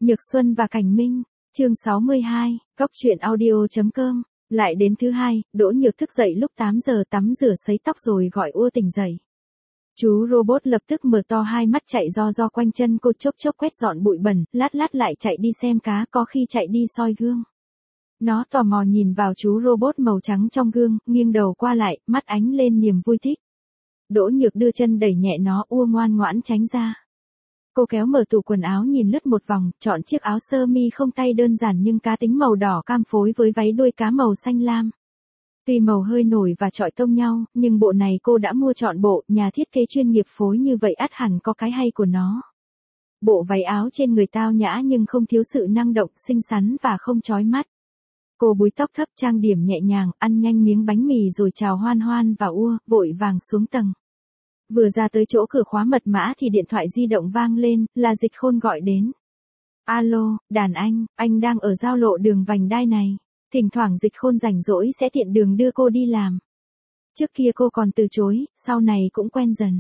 Nhược Xuân và Cảnh Minh, chương 62, Cóc truyện audio.com. Lại đến thứ hai, Đỗ Nhược thức dậy lúc 8 giờ tắm rửa sấy tóc rồi gọi Ua tỉnh dậy. Chú robot lập tức mở to hai mắt chạy do quanh chân cô, chốc chốc quét dọn bụi bẩn, lát lại chạy đi xem cá, có khi chạy đi soi gương. Nó tò mò nhìn vào chú robot màu trắng trong gương, nghiêng đầu qua lại, mắt ánh lên niềm vui thích. Đỗ Nhược đưa chân đẩy nhẹ nó, Ua ngoan ngoãn tránh ra. Cô kéo mở tủ quần áo nhìn lướt một vòng, chọn chiếc áo sơ mi không tay đơn giản nhưng cá tính màu đỏ cam phối với váy đuôi cá màu xanh lam. Tuy màu hơi nổi và chọi tông nhau, nhưng bộ này cô đã mua trọn bộ, nhà thiết kế chuyên nghiệp phối như vậy ắt hẳn có cái hay của nó. Bộ váy áo trên người tao nhã nhưng không thiếu sự năng động, xinh xắn và không chói mắt. Cô búi tóc thấp, trang điểm nhẹ nhàng, ăn nhanh miếng bánh mì rồi chào Hoan Hoan và Ua, vội vàng xuống tầng. Vừa ra tới chỗ cửa khóa mật mã thì điện thoại di động vang lên, là Dịch Khôn gọi đến. Alo, đàn anh đang ở giao lộ đường vành đai này. Thỉnh thoảng Dịch Khôn rảnh rỗi sẽ tiện đường đưa cô đi làm. Trước kia cô còn từ chối, sau này cũng quen dần.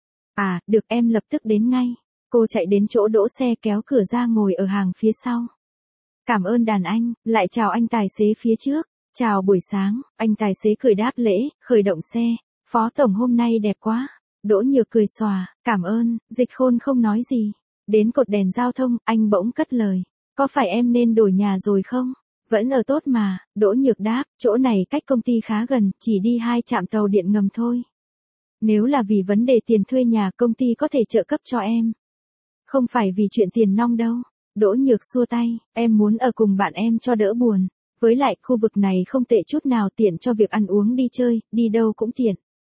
À, được, em lập tức đến ngay. Cô chạy đến chỗ đỗ xe kéo cửa ra ngồi ở hàng phía sau. Cảm ơn đàn anh, lại chào anh tài xế phía trước. Chào buổi sáng, anh tài xế cười đáp lễ, khởi động xe. Phó tổng hôm nay đẹp quá. Đỗ Nhược cười xòa, cảm ơn. Dịch Khôn không nói gì. Đến cột đèn giao thông, anh bỗng cất lời. Có phải em nên đổi nhà rồi không? Vẫn ở tốt mà, Đỗ Nhược đáp, chỗ này cách công ty khá gần, chỉ đi 2 trạm tàu điện ngầm thôi. Nếu là vì vấn đề tiền thuê nhà, công ty có thể trợ cấp cho em. Không phải vì chuyện tiền nong đâu. Đỗ Nhược xua tay, em muốn ở cùng bạn em cho đỡ buồn. Với lại, khu vực này không tệ chút nào, tiện cho việc ăn uống đi chơi, đi đâu cũng tiện.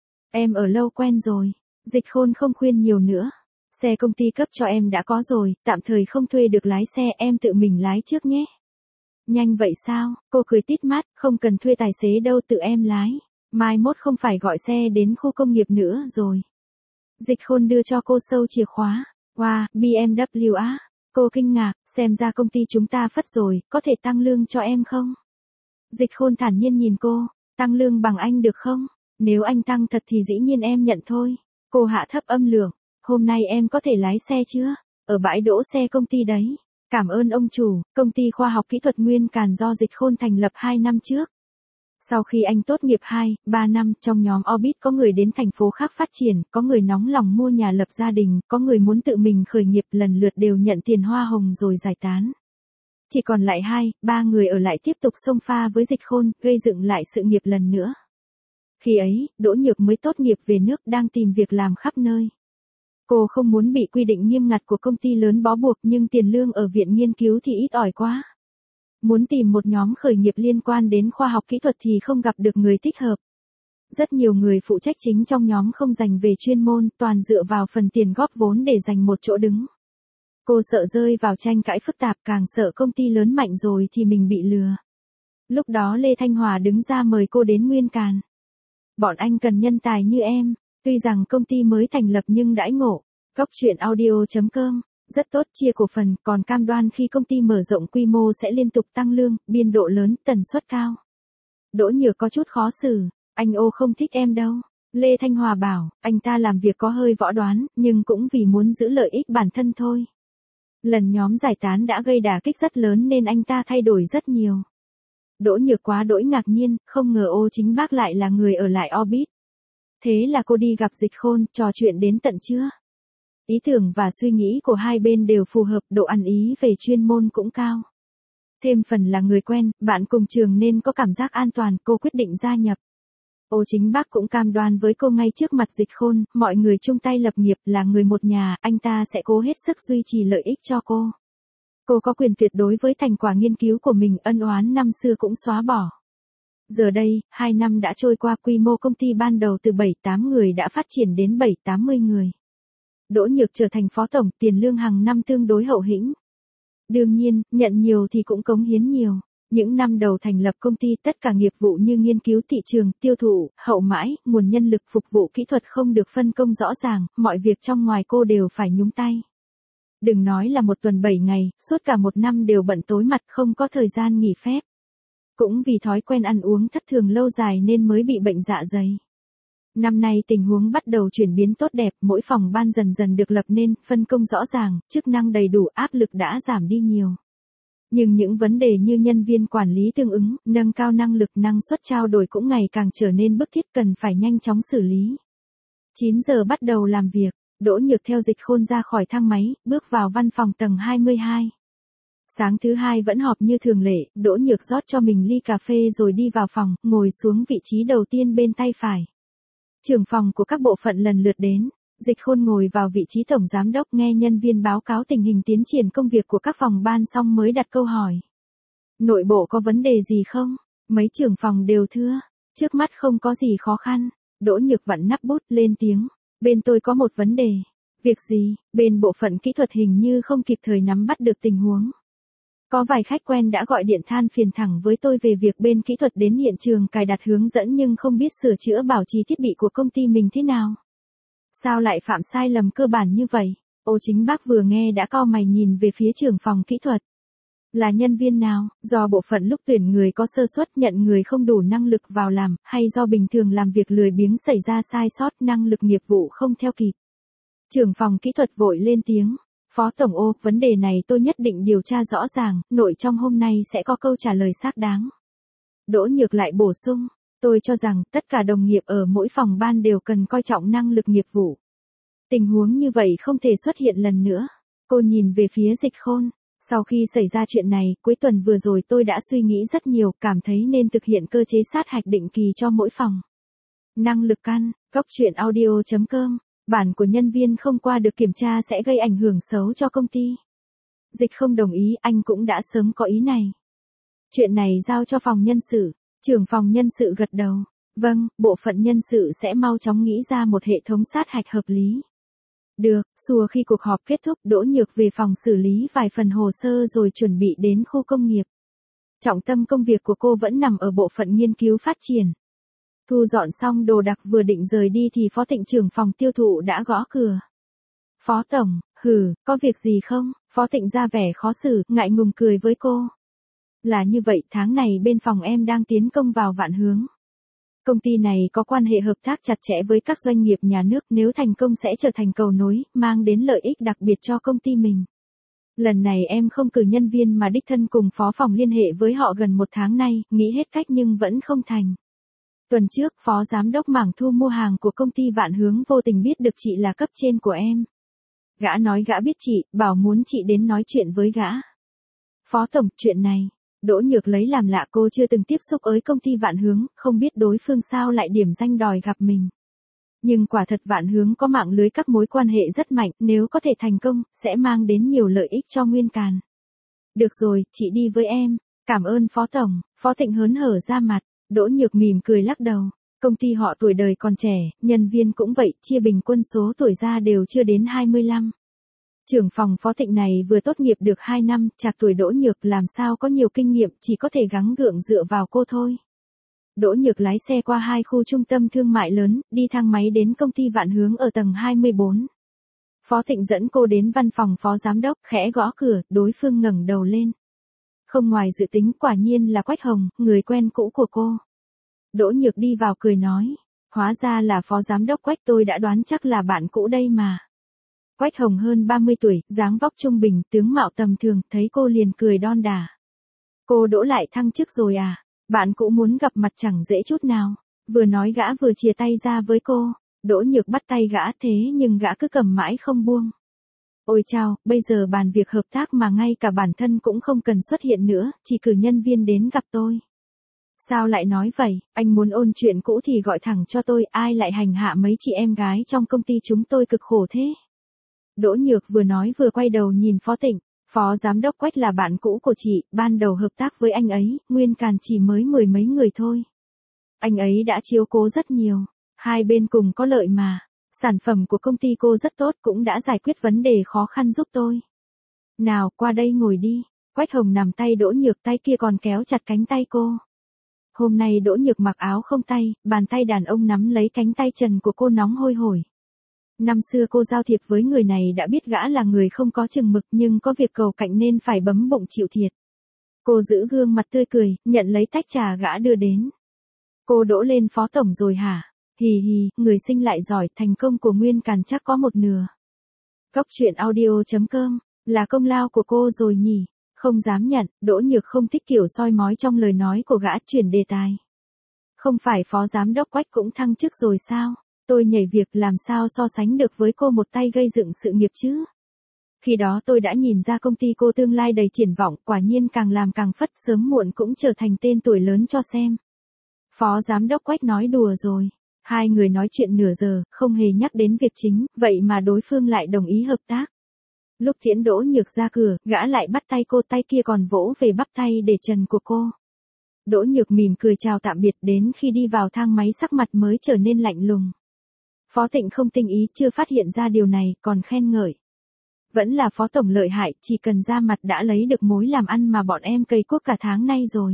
Em ở lâu quen rồi. Dịch Khôn không khuyên nhiều nữa. Xe công ty cấp cho em đã có rồi, tạm thời không thuê được lái xe, em tự mình lái trước nhé. Nhanh vậy sao? Cô cười tít mắt, không cần thuê tài xế đâu, tự em lái. Mai mốt không phải gọi xe đến khu công nghiệp nữa rồi. Dịch Khôn đưa cho cô sâu chìa khóa. Wow, BMW á. Cô kinh ngạc, xem ra công ty chúng ta phất rồi, có thể tăng lương cho em không? Dịch Khôn thản nhiên nhìn cô, tăng lương bằng anh được không? Nếu anh tăng thật thì dĩ nhiên em nhận thôi. Cô hạ thấp âm lượng, hôm nay em có thể lái xe chưa? Ở bãi đỗ xe công ty đấy. Cảm ơn ông chủ, công ty khoa học kỹ thuật Nguyên Càn do Dịch Khôn thành lập 2 năm trước. Sau khi anh tốt nghiệp 3 năm, trong nhóm Orbit có người đến thành phố khác phát triển, có người nóng lòng mua nhà lập gia đình, có người muốn tự mình khởi nghiệp, lần lượt đều nhận tiền hoa hồng rồi giải tán. Chỉ còn lại 3 người ở lại tiếp tục xông pha với Dịch Khôn, gây dựng lại sự nghiệp lần nữa. Khi ấy, Đỗ Nhược mới tốt nghiệp về nước, đang tìm việc làm khắp nơi. Cô không muốn bị quy định nghiêm ngặt của công ty lớn bó buộc, nhưng tiền lương ở viện nghiên cứu thì ít ỏi quá. Muốn tìm một nhóm khởi nghiệp liên quan đến khoa học kỹ thuật thì không gặp được người thích hợp. Rất nhiều người phụ trách chính trong nhóm không dành về chuyên môn, toàn dựa vào phần tiền góp vốn để giành một chỗ đứng. Cô sợ rơi vào tranh cãi phức tạp, càng sợ công ty lớn mạnh rồi thì mình bị lừa. Lúc đó Lê Thanh Hòa đứng ra mời cô đến Nguyên Càn. Bọn anh cần nhân tài như em. Tuy rằng công ty mới thành lập nhưng đãi ngộ. Cóc truyện audio.com. Rất tốt, chia cổ phần, còn cam đoan khi công ty mở rộng quy mô sẽ liên tục tăng lương, biên độ lớn, tần suất cao. Đỗ Nhược có chút khó xử. Anh Ô không thích em đâu. Lê Thanh Hòa bảo, anh ta làm việc có hơi võ đoán, nhưng cũng vì muốn giữ lợi ích bản thân thôi. Lần nhóm giải tán đã gây đả kích rất lớn nên anh ta thay đổi rất nhiều. Đỗ Nhược quá đỗi ngạc nhiên, không ngờ Ô chính bác lại là người ở lại Orbit. Thế là cô đi gặp Dịch Khôn, trò chuyện đến tận trưa. Ý tưởng và suy nghĩ của hai bên đều phù hợp, độ ăn ý về chuyên môn cũng cao. Thêm phần là người quen, bạn cùng trường nên có cảm giác an toàn, cô quyết định gia nhập. Ô chính bác cũng cam đoan với cô ngay trước mặt Dịch Khôn, mọi người chung tay lập nghiệp, là người một nhà, anh ta sẽ cố hết sức duy trì lợi ích cho cô. Cô có quyền tuyệt đối với thành quả nghiên cứu của mình, ân oán năm xưa cũng xóa bỏ. Giờ đây, 2 năm đã trôi qua, quy mô công ty ban đầu từ 7-8 người đã phát triển đến 7-80 người. Đỗ Nhược trở thành phó tổng, tiền lương hàng năm tương đối hậu hĩnh. Đương nhiên, nhận nhiều thì cũng cống hiến nhiều. Những năm đầu thành lập công ty, tất cả nghiệp vụ như nghiên cứu thị trường, tiêu thụ, hậu mãi, nguồn nhân lực, phục vụ kỹ thuật không được phân công rõ ràng, mọi việc trong ngoài cô đều phải nhúng tay. Đừng nói là một tuần 7 ngày, suốt cả một năm đều bận tối mặt, không có thời gian nghỉ phép. Cũng vì thói quen ăn uống thất thường lâu dài nên mới bị bệnh dạ dày. Năm nay tình huống bắt đầu chuyển biến tốt đẹp, mỗi phòng ban dần dần được lập nên, phân công rõ ràng, chức năng đầy đủ, áp lực đã giảm đi nhiều. Nhưng những vấn đề như nhân viên quản lý tương ứng, nâng cao năng lực, năng suất trao đổi cũng ngày càng trở nên bức thiết, cần phải nhanh chóng xử lý. 9 giờ bắt đầu làm việc, Đỗ Nhược theo Dịch Khôn ra khỏi thang máy, bước vào văn phòng tầng 22. Sáng thứ hai vẫn họp như thường lệ, Đỗ Nhược rót cho mình ly cà phê rồi đi vào phòng, ngồi xuống vị trí đầu tiên bên tay phải. Trưởng phòng của các bộ phận lần lượt đến, Dịch Khôn ngồi vào vị trí tổng giám đốc, nghe nhân viên báo cáo tình hình tiến triển công việc của các phòng ban xong mới đặt câu hỏi. Nội bộ có vấn đề gì không? Mấy trưởng phòng đều thưa, trước mắt không có gì khó khăn. Đỗ Nhược vặn nắp bút lên tiếng, bên tôi có một vấn đề. Việc gì? Bên bộ phận kỹ thuật hình như không kịp thời nắm bắt được tình huống. Có vài khách quen đã gọi điện than phiền thẳng với tôi về việc bên kỹ thuật đến hiện trường cài đặt hướng dẫn nhưng không biết sửa chữa bảo trì thiết bị của công ty mình thế nào. Sao lại phạm sai lầm cơ bản như vậy? Ô Chính Bác vừa nghe đã cau mày nhìn về phía trưởng phòng kỹ thuật. Là nhân viên nào, do bộ phận lúc tuyển người có sơ suất, nhận người không đủ năng lực vào làm, hay do bình thường làm việc lười biếng xảy ra sai sót, năng lực nghiệp vụ không theo kịp? Trưởng phòng kỹ thuật vội lên tiếng. Phó Tổng ô, vấn đề này tôi nhất định điều tra rõ ràng, nội trong hôm nay sẽ có câu trả lời xác đáng. Đỗ Nhược lại bổ sung, tôi cho rằng tất cả đồng nghiệp ở mỗi phòng ban đều cần coi trọng năng lực nghiệp vụ. Tình huống như vậy không thể xuất hiện lần nữa. Cô nhìn về phía Dịch Khôn. Sau khi xảy ra chuyện này, cuối tuần vừa rồi tôi đã suy nghĩ rất nhiều, cảm thấy nên thực hiện cơ chế sát hạch định kỳ cho mỗi phòng. Năng lực căn, Cốc.audio.com. Bản của nhân viên không qua được kiểm tra sẽ gây ảnh hưởng xấu cho công ty. Dịch không đồng ý, anh cũng đã sớm có ý này. Chuyện này giao cho phòng nhân sự. Trưởng phòng nhân sự gật đầu. Vâng, bộ phận nhân sự sẽ mau chóng nghĩ ra một hệ thống sát hạch hợp lý. Được, xua khi cuộc họp kết thúc, Đỗ Nhược về phòng xử lý vài phần hồ sơ rồi chuẩn bị đến khu công nghiệp. Trọng tâm công việc của cô vẫn nằm ở bộ phận nghiên cứu phát triển. Thu dọn xong đồ đạc vừa định rời đi thì Phó Thịnh trưởng phòng tiêu thụ đã gõ cửa. Phó Tổng, có việc gì không? Phó Thịnh ra vẻ khó xử, ngại ngùng cười với cô. Là như vậy, tháng này bên phòng em đang tiến công vào Vạn Hướng. Công ty này có quan hệ hợp tác chặt chẽ với các doanh nghiệp nhà nước, nếu thành công sẽ trở thành cầu nối, mang đến lợi ích đặc biệt cho công ty mình. Lần này em không cử nhân viên mà đích thân cùng phó phòng liên hệ với họ gần một tháng nay, nghĩ hết cách nhưng vẫn không thành. Tuần trước, phó giám đốc mảng thu mua hàng của công ty Vạn Hướng vô tình biết được chị là cấp trên của em. Gã nói gã biết chị, bảo muốn chị đến nói chuyện với gã. Phó Tổng, chuyện này. Đỗ Nhược lấy làm lạ, cô chưa từng tiếp xúc với công ty Vạn Hướng, không biết đối phương sao lại điểm danh đòi gặp mình. Nhưng quả thật Vạn Hướng có mạng lưới các mối quan hệ rất mạnh, nếu có thể thành công, sẽ mang đến nhiều lợi ích cho Nguyên Càn. Được rồi, chị đi với em. Cảm ơn Phó Tổng. Phó Thịnh hớn hở ra mặt. Đỗ Nhược mỉm cười lắc đầu. Công ty họ tuổi đời còn trẻ, nhân viên cũng vậy, chia bình quân số tuổi ra đều chưa đến 25. Trưởng phòng Phó Thịnh này vừa tốt nghiệp được 2 năm, trạc tuổi Đỗ Nhược, làm sao có nhiều kinh nghiệm, chỉ có thể gắng gượng dựa vào cô thôi. Đỗ Nhược lái xe qua 2 khu trung tâm thương mại lớn, đi thang máy đến công ty Vạn Hướng ở tầng 24. Phó Thịnh dẫn cô đến văn phòng phó giám đốc, khẽ gõ cửa, đối phương ngẩng đầu lên. Không ngoài dự tính, quả nhiên là Quách Hồng, người quen cũ của cô. Đỗ Nhược đi vào cười nói, hóa ra là phó giám đốc Quách, tôi đã đoán chắc là bạn cũ đây mà. Quách Hồng hơn 30 tuổi, dáng vóc trung bình, tướng mạo tầm thường, thấy cô liền cười đon đả. Cô Đỗ lại thăng chức rồi à? Bạn cũ muốn gặp mặt chẳng dễ chút nào. Vừa nói gã vừa chìa tay ra với cô. Đỗ Nhược bắt tay gã, thế nhưng gã cứ cầm mãi không buông. Ôi chao, bây giờ bàn việc hợp tác mà ngay cả bản thân cũng không cần xuất hiện nữa, chỉ cử nhân viên đến gặp tôi. Sao lại nói vậy, anh muốn ôn chuyện cũ thì gọi thẳng cho tôi, ai lại hành hạ mấy chị em gái trong công ty chúng tôi cực khổ thế. Đỗ Nhược vừa nói vừa quay đầu nhìn Phó Thịnh. Phó giám đốc Quách là bạn cũ của chị, ban đầu hợp tác với anh ấy, Nguyên Càn chỉ mới 10 mấy người thôi. Anh ấy đã chiếu cố rất nhiều, hai bên cùng có lợi mà. Sản phẩm của công ty cô rất tốt, cũng đã giải quyết vấn đề khó khăn giúp tôi. Nào, qua đây ngồi đi. Quách Hồng nắm tay Đỗ Nhược, tay kia còn kéo chặt cánh tay cô. Hôm nay Đỗ Nhược mặc áo không tay, bàn tay đàn ông nắm lấy cánh tay trần của cô nóng hôi hổi. Năm xưa cô giao thiệp với người này đã biết gã là người không có chừng mực, nhưng có việc cầu cạnh nên phải bấm bụng chịu thiệt. Cô giữ gương mặt tươi cười, nhận lấy tách trà gã đưa đến. Cô Đỗ lên Phó Tổng rồi hả? Hì hì, người sinh lại giỏi, thành công của Nguyên Càn chắc có một nửa. Cóc truyện audio.com, là công lao của cô rồi nhỉ? Không dám nhận, Đỗ Nhược không thích kiểu soi mói trong lời nói của gã, chuyển đề tài. Không phải phó giám đốc Quách cũng thăng chức rồi sao? Tôi nhảy việc làm sao so sánh được với cô một tay gây dựng sự nghiệp chứ? Khi đó tôi đã nhìn ra công ty cô tương lai đầy triển vọng, quả nhiên càng làm càng phất, sớm muộn cũng trở thành tên tuổi lớn cho xem. Phó giám đốc Quách nói đùa rồi. Hai người nói chuyện nửa giờ, không hề nhắc đến việc chính, vậy mà đối phương lại đồng ý hợp tác. Lúc tiễn Đỗ Nhược ra cửa, gã lại bắt tay cô, tay kia còn vỗ về bắp tay để trần của cô. Đỗ Nhược mỉm cười chào tạm biệt, đến khi đi vào thang máy sắc mặt mới trở nên lạnh lùng. Phó Tịnh không tinh ý, chưa phát hiện ra điều này, còn khen ngợi. Vẫn là Phó Tổng lợi hại, chỉ cần ra mặt đã lấy được mối làm ăn mà bọn em cày cuốc cả tháng nay rồi.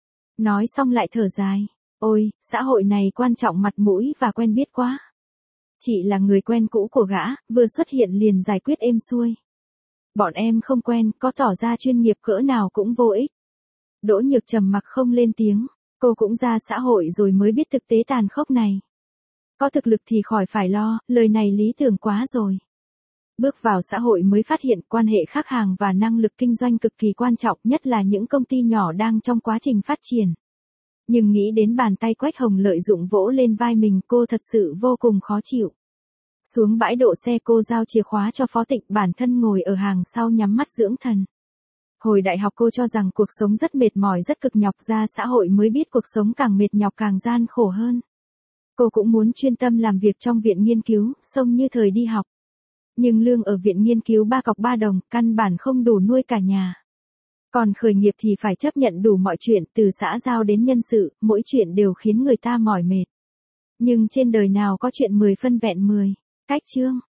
Nói xong lại thở dài. Ôi, xã hội này quan trọng mặt mũi và quen biết quá. Chị là người quen cũ của gã, vừa xuất hiện liền giải quyết êm xuôi. Bọn em không quen, có tỏ ra chuyên nghiệp cỡ nào cũng vô ích. Đỗ Nhược trầm mặc không lên tiếng, cô cũng ra xã hội rồi mới biết thực tế tàn khốc này. Có thực lực thì khỏi phải lo, lời này lý tưởng quá rồi. Bước vào xã hội mới phát hiện quan hệ khách hàng và năng lực kinh doanh cực kỳ quan trọng, nhất là những công ty nhỏ đang trong quá trình phát triển. Nhưng nghĩ đến bàn tay Quách Hồng lợi dụng vỗ lên vai mình, cô thật sự vô cùng khó chịu. Xuống bãi đỗ xe, cô giao chìa khóa cho Phó Tịnh, bản thân ngồi ở hàng sau nhắm mắt dưỡng thần. Hồi đại học cô cho rằng cuộc sống rất mệt mỏi, rất cực nhọc, ra xã hội mới biết cuộc sống càng mệt nhọc càng gian khổ hơn. Cô cũng muốn chuyên tâm làm việc trong viện nghiên cứu, xông như thời đi học. Nhưng lương ở viện nghiên cứu 3 cọc 3 đồng, căn bản không đủ nuôi cả nhà. Còn khởi nghiệp thì phải chấp nhận đủ mọi chuyện, từ xã giao đến nhân sự, mỗi chuyện đều khiến người ta mỏi mệt. Nhưng trên đời nào có chuyện 10 phân vẹn 10. Cách chương.